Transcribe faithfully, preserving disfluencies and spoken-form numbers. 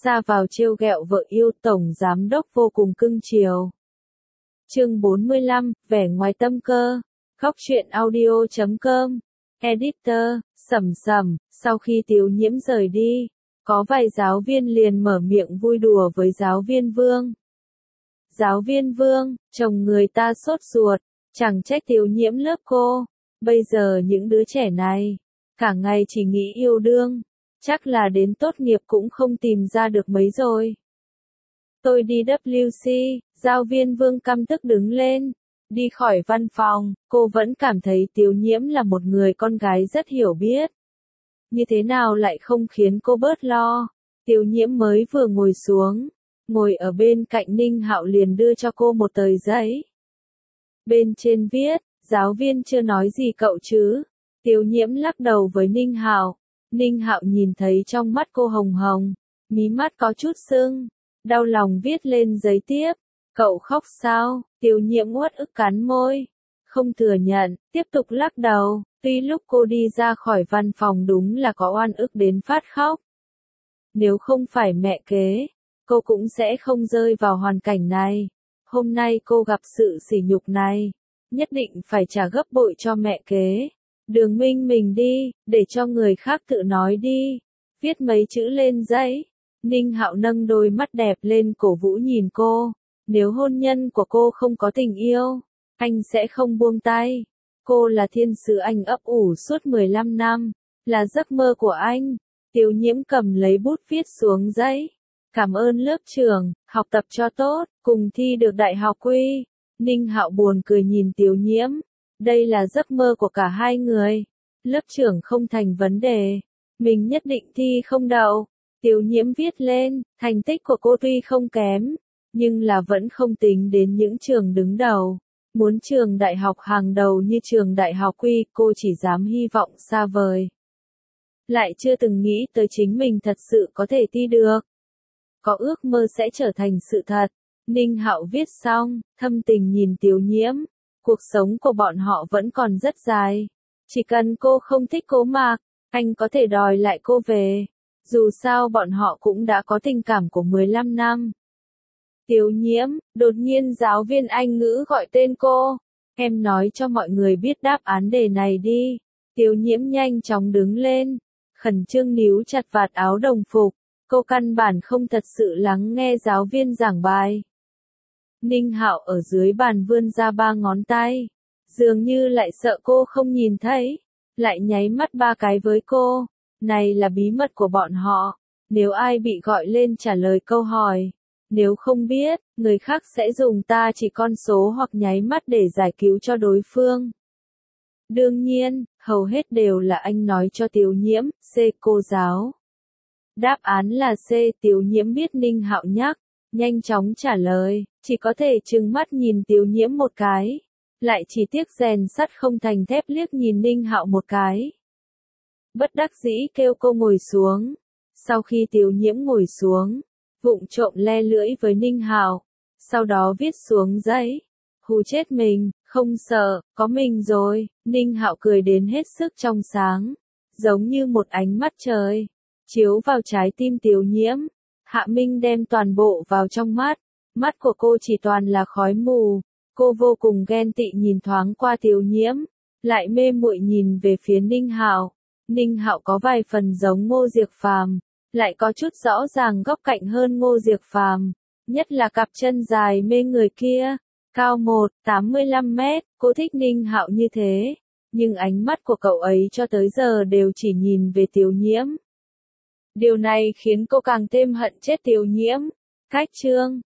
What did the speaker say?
ra vào trêu ghẹo vợ yêu, tổng giám đốc vô cùng cưng chiều. Chương bốn mươi lăm, vẻ ngoài tâm cơ. Góc truyện audio chấm com. Editor, Sầm Sầm. Sau khi Tiếu Nhiễm rời đi, có vài giáo viên liền mở miệng vui đùa với giáo viên Vương. Giáo viên Vương, chồng người ta sốt ruột, chẳng trách Tiếu Nhiễm lớp cô. Bây giờ những đứa trẻ này, cả ngày chỉ nghĩ yêu đương, chắc là đến tốt nghiệp cũng không tìm ra được mấy rồi. Tôi đi W C, giáo viên Vương căm tức đứng lên, đi khỏi văn phòng, cô vẫn cảm thấy Tiếu Nhiễm là một người con gái rất hiểu biết. Như thế nào lại không khiến cô bớt lo. Tiếu Nhiễm mới vừa ngồi xuống, ngồi ở bên cạnh Ninh Hạo liền đưa cho cô một tờ giấy. Bên trên viết, giáo viên chưa nói gì cậu chứ. Tiếu Nhiễm lắc đầu với Ninh Hạo. Ninh Hạo nhìn thấy trong mắt cô hồng hồng, mí mắt có chút sưng, đau lòng viết lên giấy tiếp. Cậu khóc sao? Tiếu Nhiễm uất ức cắn môi, không thừa nhận, tiếp tục lắc đầu. Tuy lúc cô đi ra khỏi văn phòng đúng là có oan ức đến phát khóc. Nếu không phải mẹ kế, cô cũng sẽ không rơi vào hoàn cảnh này. Hôm nay cô gặp sự sỉ nhục này, nhất định phải trả gấp bội cho mẹ kế. Đường Minh mình đi, để cho người khác tự nói đi. Viết mấy chữ lên giấy. Ninh Hạo nâng đôi mắt đẹp lên cổ vũ nhìn cô. Nếu hôn nhân của cô không có tình yêu, anh sẽ không buông tay. Cô là thiên sứ anh ấp ủ suốt mười lăm năm, là giấc mơ của anh. Tiếu Nhiễm cầm lấy bút viết xuống giấy. Cảm ơn lớp trưởng, học tập cho tốt, cùng thi được đại học quy. Ninh Hạo buồn cười nhìn Tiếu Nhiễm. Đây là giấc mơ của cả hai người. Lớp trưởng không thành vấn đề. Mình nhất định thi không đậu. Tiếu Nhiễm viết lên, thành tích của cô tuy không kém, nhưng là vẫn không tính đến những trường đứng đầu. Muốn trường đại học hàng đầu như trường đại học quy, cô chỉ dám hy vọng xa vời. Lại chưa từng nghĩ tới chính mình thật sự có thể thi được. Có ước mơ sẽ trở thành sự thật. Ninh Hạo viết xong, thâm tình nhìn Tiếu Nhiễm. Cuộc sống của bọn họ vẫn còn rất dài. Chỉ cần cô không thích Cố Mạc, anh có thể đòi lại cô về. Dù sao bọn họ cũng đã có tình cảm của mười lăm năm. Tiếu Nhiễm, đột nhiên giáo viên Anh ngữ gọi tên cô. Em nói cho mọi người biết đáp án đề này đi. Tiếu Nhiễm nhanh chóng đứng lên, khẩn trương níu chặt vạt áo đồng phục. Cô căn bản không thật sự lắng nghe giáo viên giảng bài. Ninh Hạo ở dưới bàn vươn ra ba ngón tay, dường như lại sợ cô không nhìn thấy, lại nháy mắt ba cái với cô. Này là bí mật của bọn họ, nếu ai bị gọi lên trả lời câu hỏi, nếu không biết, người khác sẽ dùng ta chỉ con số hoặc nháy mắt để giải cứu cho đối phương. Đương nhiên, hầu hết đều là anh nói cho Tiếu Nhiễm. C. Cô giáo. Đáp án là C. Tiếu Nhiễm biết Ninh Hạo nhắc, nhanh chóng trả lời, chỉ có thể trừng mắt nhìn Tiếu Nhiễm một cái, lại chỉ tiếc rèn sắt không thành thép liếc nhìn Ninh Hạo một cái. Bất đắc dĩ kêu cô ngồi xuống. Sau khi Tiếu Nhiễm ngồi xuống, vụng trộm le lưỡi với Ninh Hạo, sau đó viết xuống giấy. Hù chết mình, không sợ, có mình rồi. Ninh Hạo cười đến hết sức trong sáng, giống như một ánh mắt trời, chiếu vào trái tim Tiếu Nhiễm. Hạ Minh đem toàn bộ vào trong mắt, mắt của cô chỉ toàn là khói mù. Cô vô cùng ghen tị nhìn thoáng qua Tiếu Nhiễm, lại mê muội nhìn về phía Ninh Hạo. Ninh Hạo có vài phần giống Ngô Diệc Phàm, lại có chút rõ ràng góc cạnh hơn Ngô Diệc Phàm, nhất là cặp chân dài mê người kia, cao một phẩy tám mươi lăm mét. Cô thích Ninh Hạo như thế, nhưng ánh mắt của cậu ấy cho tới giờ đều chỉ nhìn về Tiếu Nhiễm. Điều này khiến cô càng thêm hận chết Tiếu Nhiễm. Cách chương